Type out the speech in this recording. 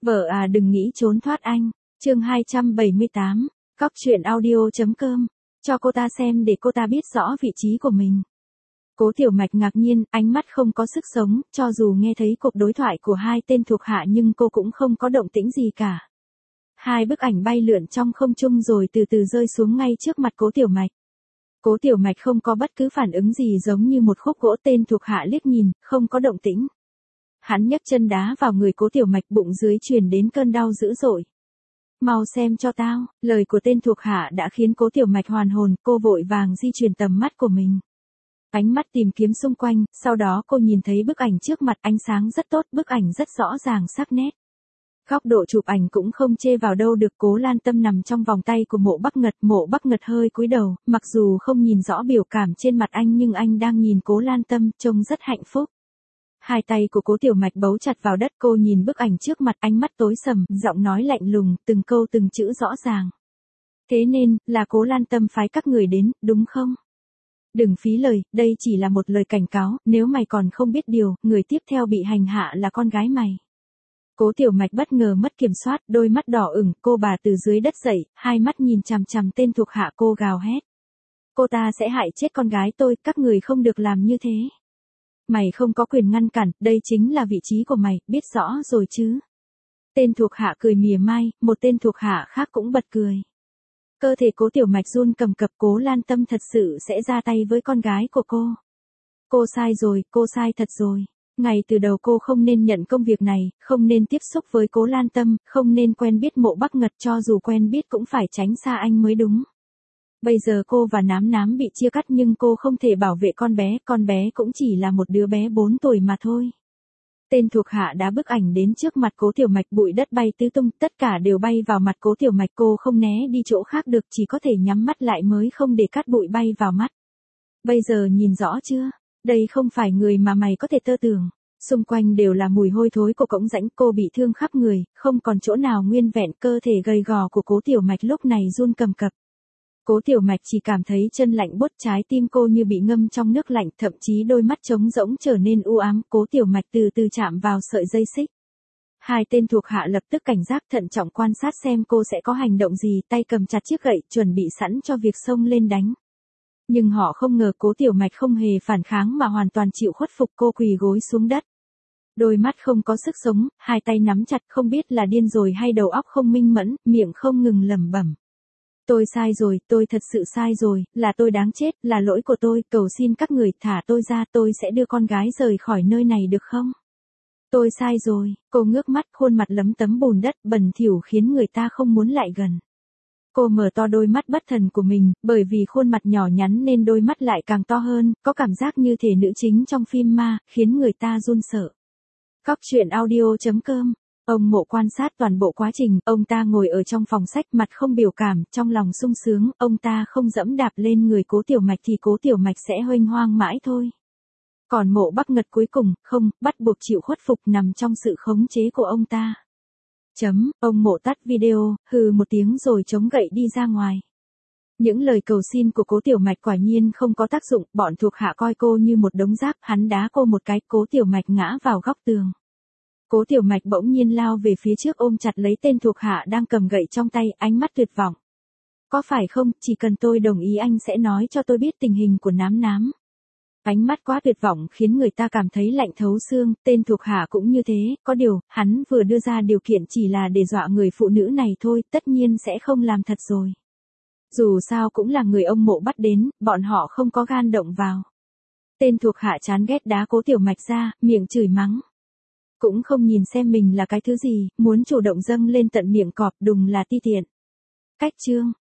Vợ à đừng nghĩ trốn thoát anh. Chương 278. Cóc truyện audio.com. Cho cô ta xem để cô ta biết rõ vị trí của mình. Cố Tiểu Mạch ngạc nhiên, ánh mắt không có sức sống, cho dù nghe thấy cuộc đối thoại của hai tên thuộc hạ nhưng cô cũng không có động tĩnh gì cả. Hai bức ảnh bay lượn trong không trung rồi từ từ rơi xuống ngay trước mặt Cố Tiểu Mạch. Cố Tiểu Mạch không có bất cứ phản ứng gì, giống như một khúc gỗ. Tên thuộc hạ liếc nhìn, không có động tĩnh. Hắn nhấc chân đá vào người Cố Tiểu Mạch, bụng dưới truyền đến cơn đau dữ dội. Mau xem cho tao, lời của tên thuộc hạ đã khiến Cố Tiểu Mạch hoàn hồn, cô vội vàng di chuyển tầm mắt của mình. Ánh mắt tìm kiếm xung quanh, sau đó cô nhìn thấy bức ảnh trước mặt, ánh sáng rất tốt, bức ảnh rất rõ ràng sắc nét. Góc độ chụp ảnh cũng không chê vào đâu được. Cố Lan Tâm nằm trong vòng tay của Mộ Bắc Ngật hơi cúi đầu, mặc dù không nhìn rõ biểu cảm trên mặt anh nhưng anh đang nhìn Cố Lan Tâm, trông rất hạnh phúc. Hai tay của Cố Tiểu Mạch bấu chặt vào đất, cô nhìn bức ảnh trước mặt, ánh mắt tối sầm, giọng nói lạnh lùng, từng câu từng chữ rõ ràng. Thế nên, là Cố Lan Tâm phái các người đến, đúng không? Đừng phí lời, đây chỉ là một lời cảnh cáo, nếu mày còn không biết điều, người tiếp theo bị hành hạ là con gái mày. Cố Tiểu Mạch bất ngờ mất kiểm soát, đôi mắt đỏ ửng, cô bà từ dưới đất dậy, hai mắt nhìn chằm chằm tên thuộc hạ, cô gào hét. Cô ta sẽ hại chết con gái tôi, các người không được làm như thế. Mày không có quyền ngăn cản, đây chính là vị trí của mày, biết rõ rồi chứ. Tên thuộc hạ cười mỉa mai, một tên thuộc hạ khác cũng bật cười. Cơ thể Cố Tiểu Mạch run cầm cập, Cố Lan Tâm thật sự sẽ ra tay với con gái của cô. Cô sai rồi, cô sai thật rồi. Ngay từ đầu cô không nên nhận công việc này, không nên tiếp xúc với Cố Lan Tâm, không nên quen biết Mộ Bắc Ngật, cho dù quen biết cũng phải tránh xa anh mới đúng. Bây giờ cô và Nám bị chia cắt nhưng cô không thể bảo vệ con bé cũng chỉ là một đứa bé 4 tuổi mà thôi. Tên thuộc hạ đá bức ảnh đến trước mặt Cố Tiểu Mạch, bụi đất bay tứ tung, tất cả đều bay vào mặt Cố Tiểu Mạch, cô không né đi chỗ khác được, chỉ có thể nhắm mắt lại mới không để cát bụi bay vào mắt. Bây giờ nhìn rõ chưa? Đây không phải người mà mày có thể tơ tưởng. Xung quanh đều là mùi hôi thối của cỗng rãnh, cô bị thương khắp người, không còn chỗ nào nguyên vẹn, cơ thể gầy gò của Cố Tiểu Mạch lúc này run cầm cập. Cố Tiểu Mạch chỉ cảm thấy chân lạnh buốt, trái tim cô như bị ngâm trong nước lạnh, thậm chí đôi mắt trống rỗng trở nên u ám. Cố Tiểu Mạch từ từ chạm vào sợi dây xích. Hai tên thuộc hạ lập tức cảnh giác, thận trọng quan sát xem cô sẽ có hành động gì, tay cầm chặt chiếc gậy, chuẩn bị sẵn cho việc xông lên đánh. Nhưng họ không ngờ Cố Tiểu Mạch không hề phản kháng mà hoàn toàn chịu khuất phục, cô quỳ gối xuống đất. Đôi mắt không có sức sống, hai tay nắm chặt, không biết là điên rồi hay đầu óc không minh mẫn, miệng không ngừng lẩm bẩm. Tôi sai rồi, tôi thật sự sai rồi, là tôi đáng chết, là lỗi của tôi, cầu xin các người thả tôi ra, tôi sẽ đưa con gái rời khỏi nơi này được không? Tôi sai rồi, cô ngước mắt, khuôn mặt lấm tấm bùn đất, bẩn thỉu khiến người ta không muốn lại gần. Cô mở to đôi mắt bất thần của mình, bởi vì khuôn mặt nhỏ nhắn nên đôi mắt lại càng to hơn, có cảm giác như thể nữ chính trong phim ma, khiến người ta run sợ. Cóc truyện audio.com. Ông Mộ quan sát toàn bộ quá trình, ông ta ngồi ở trong phòng sách, mặt không biểu cảm, trong lòng sung sướng, ông ta không dẫm đạp lên người Cố Tiểu Mạch thì Cố Tiểu Mạch sẽ huênh hoang mãi thôi. Còn Mộ Bắc Ngật cuối cùng, không, bắt buộc chịu khuất phục, nằm trong sự khống chế của ông ta. Ông Mộ tắt video, hừ một tiếng rồi chống gậy đi ra ngoài. Những lời cầu xin của Cố Tiểu Mạch quả nhiên không có tác dụng, bọn thuộc hạ coi cô như một đống rác, hắn đá cô một cái, Cố Tiểu Mạch ngã vào góc tường. Cố Tiểu Mạch bỗng nhiên lao về phía trước, ôm chặt lấy tên thuộc hạ đang cầm gậy trong tay, ánh mắt tuyệt vọng. Có phải không, chỉ cần tôi đồng ý anh sẽ nói cho tôi biết tình hình của Nám. Ánh mắt quá tuyệt vọng khiến người ta cảm thấy lạnh thấu xương, tên thuộc hạ cũng như thế, có điều, hắn vừa đưa ra điều kiện chỉ là để dọa người phụ nữ này thôi, tất nhiên sẽ không làm thật rồi. Dù sao cũng là người ông Mộ bắt đến, bọn họ không có gan động vào. Tên thuộc hạ chán ghét đá Cố Tiểu Mạch ra, miệng chửi mắng. Cũng không nhìn xem mình là cái thứ gì, muốn chủ động dâng lên tận miệng cọp, đùng là ti tiện. Cách chương.